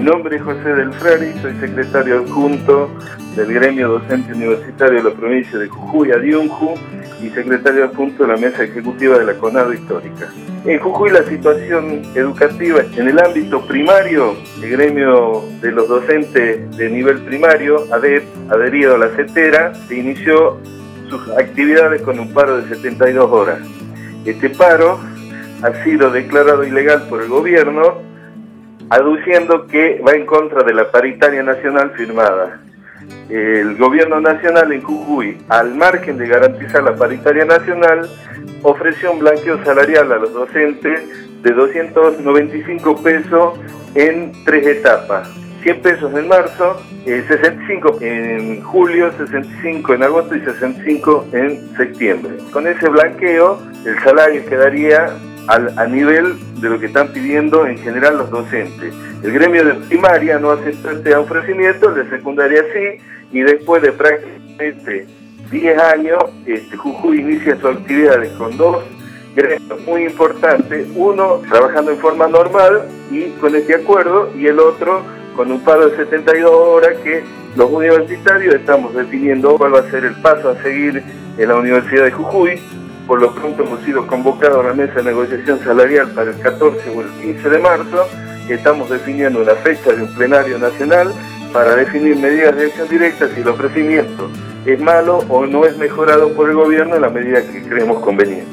Mi nombre es José del Frari, soy secretario adjunto del gremio docente universitario de la provincia de Jujuy, Adiunju, y secretario adjunto de la mesa ejecutiva de la CONADO Histórica. En Jujuy la situación educativa en el ámbito primario, el gremio de los docentes de nivel primario, ADEP, adherido a la CETERA, se inició sus actividades con un paro de 72 horas. Este paro ha sido declarado ilegal por el gobierno, aduciendo que va en contra de la paritaria nacional firmada. El gobierno nacional en Jujuy, al margen de garantizar la paritaria nacional, ofreció un blanqueo salarial a los docentes de 295 pesos en 3 etapas. 100 pesos en marzo, 65 en julio, 65 en agosto y 65 en septiembre. Con ese blanqueo, el salario quedaría a nivel de lo que están pidiendo en general los docentes. El gremio de primaria no aceptó este ofrecimiento, el de secundaria sí, y después de prácticamente 10 años, Jujuy inicia sus actividades con 2 gremios muy importantes, uno trabajando en forma normal y con este acuerdo, y el otro con un paro de 72 horas que los universitarios estamos definiendo cuál va a ser el paso a seguir en la Universidad de Jujuy. Por lo pronto hemos sido convocados a la mesa de negociación salarial para el 14 o el 15 de marzo. Estamos definiendo una fecha de un plenario nacional para definir medidas de acción directa si el ofrecimiento es malo o no es mejorado por el gobierno en la medida que creemos conveniente.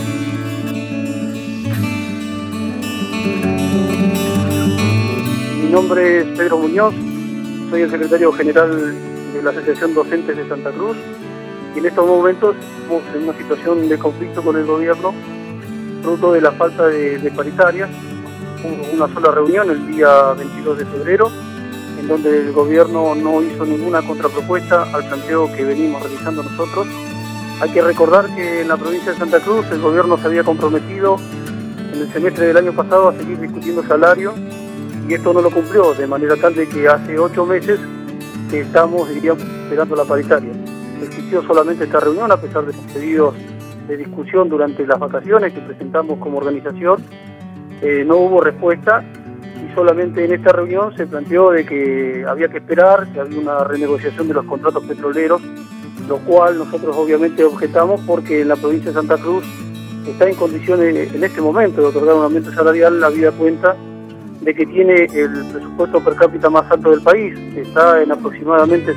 Mi nombre es Pedro Muñoz, soy el secretario general de la Asociación Docentes de Santa Cruz y en estos momentos estamos en una situación de conflicto con el gobierno fruto de la falta de paritarias. Hubo una sola reunión el día 22 de febrero en donde el gobierno no hizo ninguna contrapropuesta al planteo que venimos realizando nosotros. Hay que recordar que en la provincia de Santa Cruz el gobierno se había comprometido en el semestre del año pasado a seguir discutiendo salario y esto no lo cumplió, de manera tal de que hace 8 meses que estamos, diríamos, esperando la paritaria. Existió solamente esta reunión a pesar de los pedidos de discusión durante las vacaciones que presentamos como organización. No hubo respuesta y solamente en esta reunión se planteó de que había que esperar, que había una renegociación de los contratos petroleros, lo cual nosotros obviamente objetamos porque en la provincia de Santa Cruz está en condiciones en este momento de otorgar un aumento salarial, habida cuenta de que tiene el presupuesto per cápita más alto del país, está en aproximadamente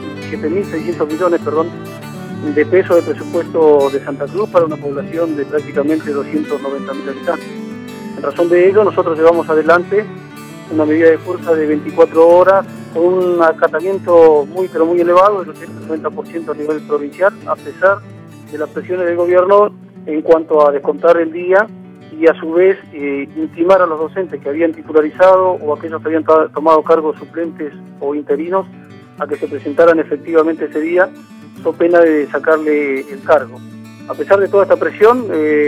7.600 millones de pesos de presupuesto de Santa Cruz para una población de prácticamente 290.000 habitantes. En razón de ello, nosotros llevamos adelante una medida de fuerza de 24 horas con un acatamiento muy elevado, del 90% a nivel provincial, a pesar de las presiones del gobierno en cuanto a descontar el día y a su vez intimar a los docentes que habían titularizado o aquellos que habían tomado cargos suplentes o interinos a que se presentaran efectivamente ese día, so pena de sacarle el cargo. A pesar de toda esta presión,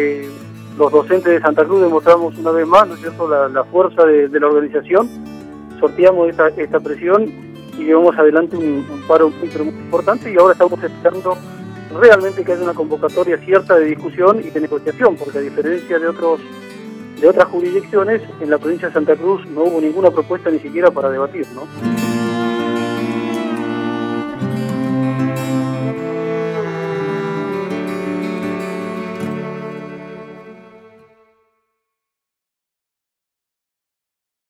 los docentes de Santa Cruz demostramos una vez más, ¿no es cierto?, la fuerza de la organización, sorteamos esta presión y llevamos adelante un paro muy importante y ahora estamos esperando realmente que haya una convocatoria cierta de discusión y de negociación, porque a diferencia de otras jurisdicciones, en la provincia de Santa Cruz no hubo ninguna propuesta ni siquiera para debatir, ¿no?